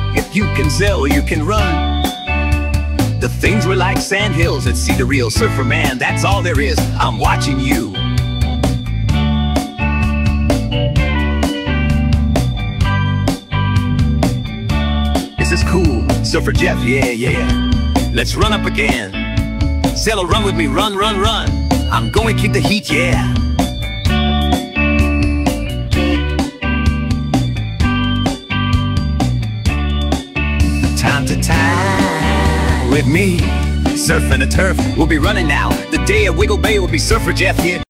If you can sail, you can run. The things were like sand hills that see the real surfer man. That's all there is. I'm watching you. This is cool. Surfer Jeff, yeah. Let's run up again. Sailor, run with me, run. I'm going to keep the heat, yeah. Time to time with me, surfing the turf. We'll be running now. The day at Wiggle Bay will be Surfer Jeff here.